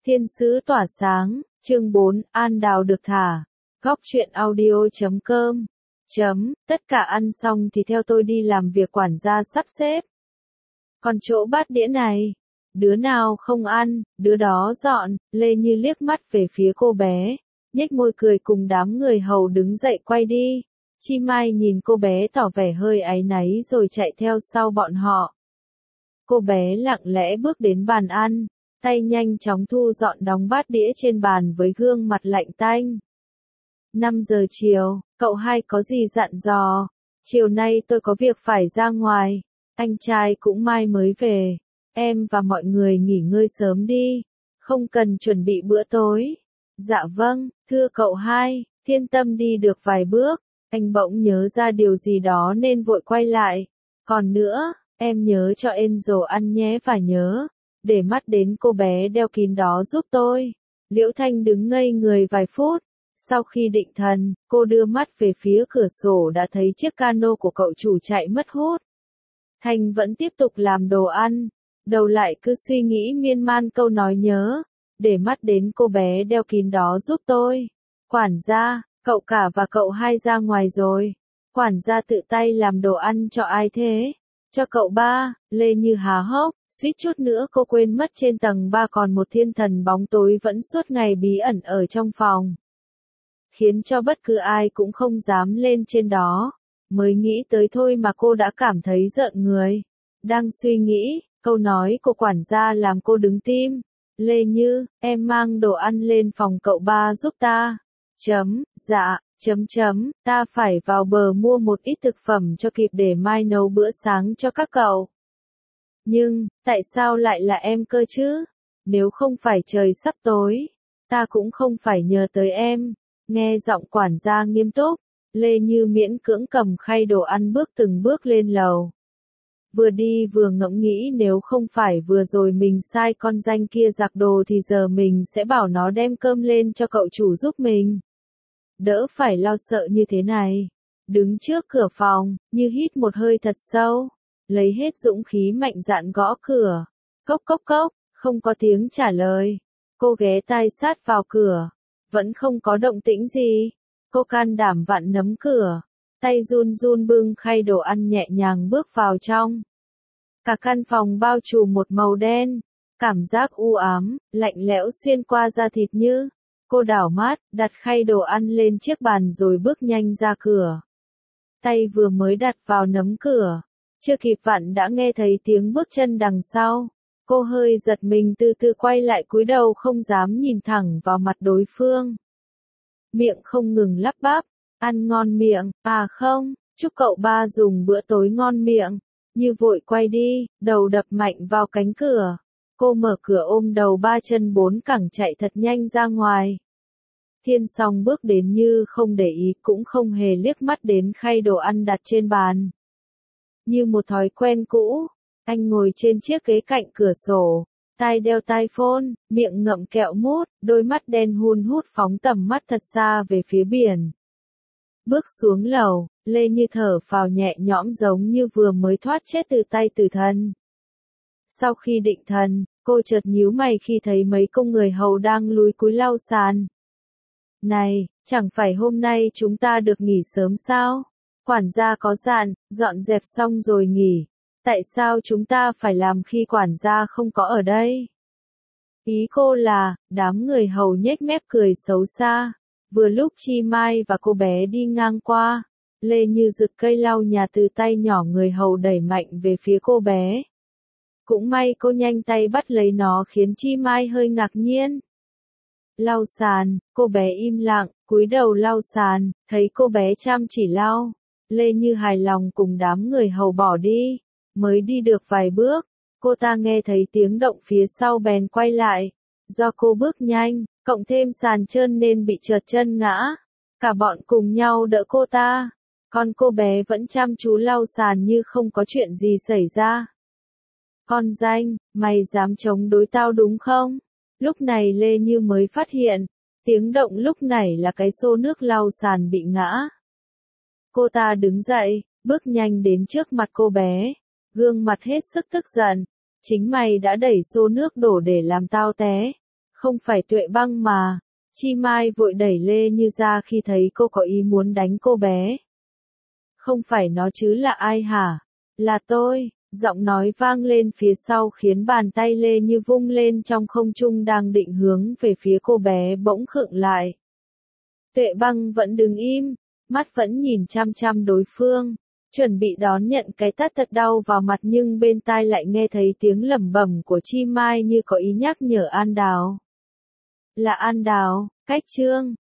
Thiên sứ tỏa sáng, chương 4, An Đào được thả. Góc truyện audio.com. Tất cả ăn xong thì theo tôi đi làm việc quản gia sắp xếp. Còn chỗ bát đĩa này, đứa nào không ăn, đứa đó dọn. Lê Như liếc mắt về phía cô bé, nhếch môi cười cùng đám người hầu đứng dậy quay đi. Chi Mai nhìn cô bé tỏ vẻ hơi áy náy rồi chạy theo sau bọn họ. Cô bé lặng lẽ bước đến bàn ăn, tay nhanh chóng thu dọn đóng bát đĩa trên bàn với gương mặt lạnh tanh. 5 giờ chiều, cậu hai có gì dặn dò? Chiều nay tôi có việc phải ra ngoài, anh trai cũng mai mới về. Em và mọi người nghỉ ngơi sớm đi, không cần chuẩn bị bữa tối. Dạ vâng, thưa cậu hai. Thiên Tâm đi được vài bước, anh bỗng nhớ ra điều gì đó nên vội quay lại. Còn nữa, em nhớ cho Angel ăn nhé và nhớ, để mắt đến cô bé đeo kín đó giúp tôi. Liễu Thanh đứng ngây người vài phút. Sau khi định thần, cô đưa mắt về phía cửa sổ đã thấy chiếc cano của cậu chủ chạy mất hút. Thanh vẫn tiếp tục làm đồ ăn, đầu lại cứ suy nghĩ miên man câu nói nhớ, để mắt đến cô bé đeo kín đó giúp tôi. Quản gia, cậu cả và cậu hai ra ngoài rồi. Quản gia tự tay làm đồ ăn cho ai thế? Cho cậu ba. Lê Như há hốc, suýt chút nữa cô quên mất trên tầng 3 còn một thiên thần bóng tối vẫn suốt ngày bí ẩn ở trong phòng, khiến cho bất cứ ai cũng không dám lên trên đó. Mới nghĩ tới thôi mà cô đã cảm thấy rợn người. Đang suy nghĩ, câu nói của quản gia làm cô đứng tim. Lê Như, em mang đồ ăn lên phòng cậu ba giúp ta. Dạ, ta phải vào bờ mua một ít thực phẩm cho kịp để mai nấu bữa sáng cho các cậu. Nhưng, tại sao lại là em cơ chứ? Nếu không phải trời sắp tối, ta cũng không phải nhờ tới em. Nghe giọng quản gia nghiêm túc, Lê Như miễn cưỡng cầm khay đồ ăn bước từng bước lên lầu. Vừa đi vừa ngẫm nghĩ nếu không phải vừa rồi mình sai con danh kia giặc đồ thì giờ mình sẽ bảo nó đem cơm lên cho cậu chủ giúp mình. Đỡ phải lo sợ như thế này. Đứng trước cửa phòng, Như hít một hơi thật sâu, lấy hết dũng khí mạnh dạn gõ cửa. Cốc cốc cốc, không có tiếng trả lời. Cô ghé tai sát vào cửa, vẫn không có động tĩnh gì. Cô can đảm vặn nấm cửa, tay run run bưng khay đồ ăn nhẹ nhàng bước vào trong. Cả căn phòng bao trùm một màu đen, cảm giác u ám, lạnh lẽo xuyên qua da thịt Như. Cô đảo mắt, đặt khay đồ ăn lên chiếc bàn rồi bước nhanh ra cửa. Tay vừa mới đặt vào nấm cửa, chưa kịp vặn đã nghe thấy tiếng bước chân đằng sau. Cô hơi giật mình từ từ quay lại cúi đầu không dám nhìn thẳng vào mặt đối phương. Miệng không ngừng lắp bắp, ăn ngon miệng, à không, chúc cậu ba dùng bữa tối ngon miệng. Như vội quay đi, đầu đập mạnh vào cánh cửa. Cô mở cửa ôm đầu ba chân bốn cẳng chạy thật nhanh ra ngoài. Thiên Song bước đến Như không để ý cũng không hề liếc mắt đến khay đồ ăn đặt trên bàn. Như một thói quen cũ, anh ngồi trên chiếc ghế cạnh cửa sổ, tai đeo tai phone, miệng ngậm kẹo mút, đôi mắt đen hun hút phóng tầm mắt thật xa về phía biển. Bước xuống lầu, Lê Như thở phào nhẹ nhõm giống như vừa mới thoát chết từ tay tử thần. Sau khi định thần, cô chợt nhíu mày khi thấy mấy công người hầu đang lúi cúi lau sàn. Này, chẳng phải hôm nay chúng ta được nghỉ sớm sao? Quản gia có dặn, dọn dẹp xong rồi nghỉ. Tại sao chúng ta phải làm khi quản gia không có ở đây? Ý cô là, đám người hầu nhếch mép cười xấu xa. Vừa lúc Chi Mai và cô bé đi ngang qua, Lê Như giật cây lau nhà từ tay nhỏ người hầu đẩy mạnh về phía cô bé. Cũng may cô nhanh tay bắt lấy nó khiến Chi Mai hơi ngạc nhiên. Lau sàn, cô bé im lặng, cúi đầu lau sàn, thấy cô bé chăm chỉ lau. Lê Như hài lòng cùng đám người hầu bỏ đi. Mới đi được vài bước, cô ta nghe thấy tiếng động phía sau bèn quay lại. Do cô bước nhanh, cộng thêm sàn trơn nên bị trượt chân ngã. Cả bọn cùng nhau đỡ cô ta. Còn cô bé vẫn chăm chú lau sàn như không có chuyện gì xảy ra. Con danh, mày dám chống đối tao đúng không? Lúc này Lê Như mới phát hiện, tiếng động lúc này là cái xô nước lau sàn bị ngã. Cô ta đứng dậy, bước nhanh đến trước mặt cô bé, gương mặt hết sức tức giận. Chính mày đã đẩy xô nước đổ để làm tao té. Không phải Tuệ Băng mà. Chi Mai vội đẩy Lê Như ra khi thấy cô có ý muốn đánh cô bé. Không phải nó chứ là ai hả? Là tôi. Giọng nói vang lên phía sau khiến bàn tay Lê Như vung lên trong không trung đang định hướng về phía cô bé bỗng khựng lại. Tuệ Băng vẫn đứng im, mắt vẫn nhìn chăm chăm đối phương, chuẩn bị đón nhận cái tát thật đau vào mặt nhưng bên tai lại nghe thấy tiếng lẩm bẩm của Chi Mai như có ý nhắc nhở An Đào. Là An Đào, cách Trương.